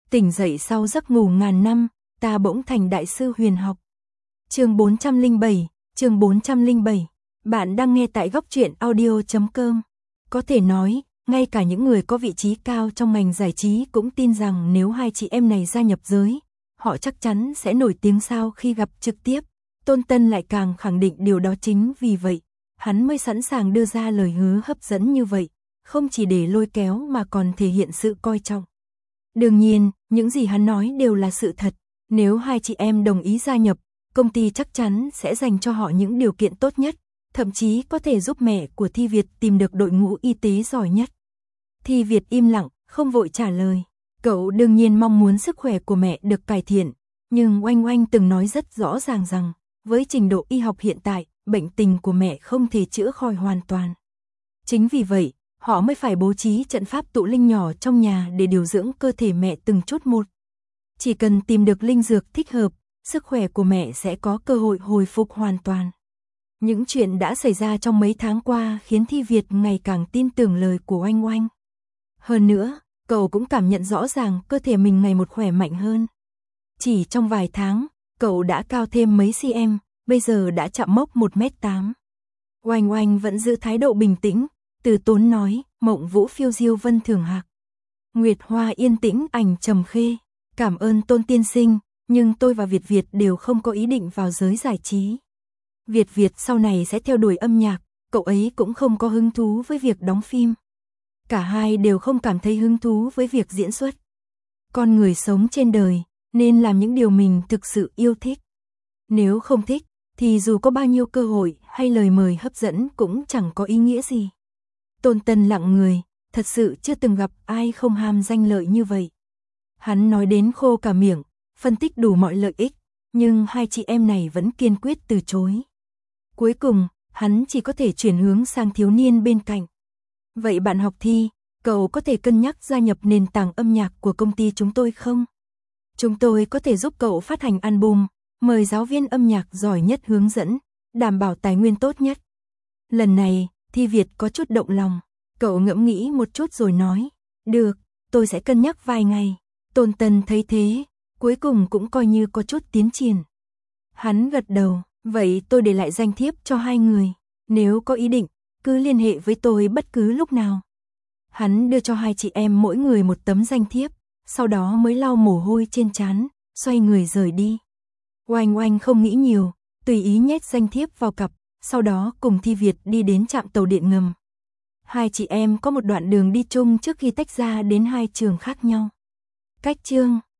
Tỉnh dậy sau giấc ngủ ngàn năm, ta bỗng thành đại sư huyền học. Chương 407. Bạn đang nghe tại góc truyện audio.com. Có thể nói, ngay cả những người có vị trí cao trong ngành giải trí cũng tin rằng nếu hai chị em này gia nhập giới, họ chắc chắn sẽ nổi tiếng sao khi gặp trực tiếp. Tôn Tân lại càng khẳng định điều đó, chính vì vậy, hắn mới sẵn sàng đưa ra lời hứa hấp dẫn như vậy, không chỉ để lôi kéo mà còn thể hiện sự coi trọng. Đương nhiên, những gì hắn nói đều là sự thật. Nếu hai chị em đồng ý gia nhập, công ty chắc chắn sẽ dành cho họ những điều kiện tốt nhất, thậm chí có thể giúp mẹ của Thi Việt tìm được đội ngũ y tế giỏi nhất. Thi Việt im lặng, không vội trả lời. Cậu đương nhiên mong muốn sức khỏe của mẹ được cải thiện, nhưng Oanh Oanh từng nói rất rõ ràng rằng, với trình độ y học hiện tại, bệnh tình của mẹ không thể chữa khỏi hoàn toàn. Chính vì vậy, họ mới phải bố trí trận pháp tụ linh nhỏ trong nhà để điều dưỡng cơ thể mẹ từng chút một. Chỉ cần tìm được linh dược thích hợp, sức khỏe của mẹ sẽ có cơ hội hồi phục hoàn toàn. Những chuyện đã xảy ra trong mấy tháng qua khiến Thi Việt ngày càng tin tưởng lời của Oanh Oanh. Hơn nữa, cậu cũng cảm nhận rõ ràng cơ thể mình ngày một khỏe mạnh hơn. Chỉ trong vài tháng, cậu đã cao thêm mấy cm, bây giờ đã chạm mốc 1m8. Oanh Oanh vẫn giữ thái độ bình tĩnh, từ tốn nói, mộng vũ phiêu diêu vân thường hạc. Nguyệt hoa yên tĩnh ảnh trầm khê. Cảm ơn Tôn tiên sinh, nhưng tôi và Việt Việt đều không có ý định vào giới giải trí. Việt Việt sau này sẽ theo đuổi âm nhạc, cậu ấy cũng không có hứng thú với việc đóng phim. Cả hai đều không cảm thấy hứng thú với việc diễn xuất. Con người sống trên đời, nên làm những điều mình thực sự yêu thích. Nếu không thích, thì dù có bao nhiêu cơ hội hay lời mời hấp dẫn cũng chẳng có ý nghĩa gì. Tôn Tân lặng người, thật sự chưa từng gặp ai không ham danh lợi như vậy. Hắn nói đến khô cả miệng, phân tích đủ mọi lợi ích, nhưng hai chị em này vẫn kiên quyết từ chối. Cuối cùng, hắn chỉ có thể chuyển hướng sang thiếu niên bên cạnh. Vậy bạn học Thi, cậu có thể cân nhắc gia nhập nền tảng âm nhạc của công ty chúng tôi không? Chúng tôi có thể giúp cậu phát hành album, mời giáo viên âm nhạc giỏi nhất hướng dẫn, đảm bảo tài nguyên tốt nhất. Lần này, Thi Việt có chút động lòng, cậu ngẫm nghĩ một chút rồi nói, được, tôi sẽ cân nhắc vài ngày. Tôn Tân thấy thế, cuối cùng cũng coi như có chút tiến triển. Hắn gật đầu, vậy tôi để lại danh thiếp cho hai người, nếu có ý định, cứ liên hệ với tôi bất cứ lúc nào. Hắn đưa cho hai chị em mỗi người một tấm danh thiếp, sau đó mới lau mồ hôi trên trán, xoay người rời đi. Oanh Oanh không nghĩ nhiều, tùy ý nhét danh thiếp vào cặp, sau đó cùng Thi Việt đi đến trạm tàu điện ngầm. Hai chị em có một đoạn đường đi chung trước khi tách ra đến hai trường khác nhau. Cách chương